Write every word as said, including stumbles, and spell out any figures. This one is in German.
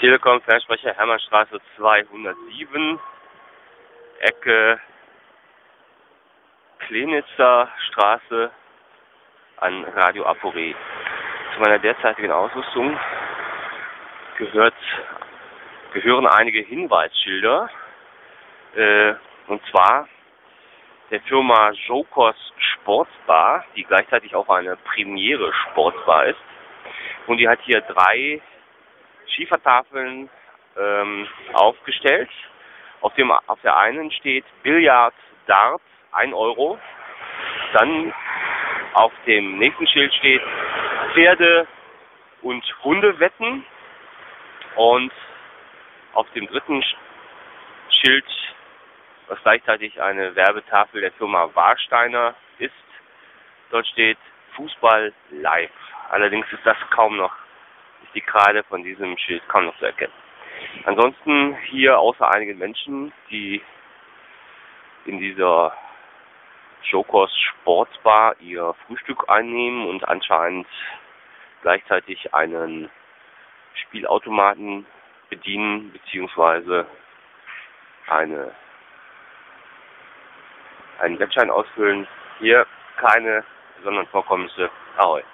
Telekom Fernsprecher Hermannstraße zweihundertsieben, Ecke Klenitzer Straße an Radio Aporé. Zu meiner derzeitigen Ausrüstung gehört, gehören einige Hinweisschilder, äh, und zwar der Firma Jokos Sportsbar, die gleichzeitig auch eine Premiere Sportsbar ist. Und die hat hier drei Schiefertafeln ähm, aufgestellt. Auf, dem, auf der einen steht Billard Dart, ein Euro. Dann auf dem nächsten Schild steht Pferde- und Hundewetten. Und auf dem dritten Schild, was gleichzeitig eine Werbetafel der Firma Warsteiner ist, dort steht Fußball live. Allerdings ist das kaum noch, ist die Kreide von diesem Schild kaum noch zu erkennen. Ansonsten hier außer einigen Menschen, die in dieser Jokos Sportsbar ihr Frühstück einnehmen und anscheinend gleichzeitig einen Spielautomaten bedienen, beziehungsweise eine, einen Wettschein ausfüllen. Hier keine besonderen Vorkommnisse. Ahoi.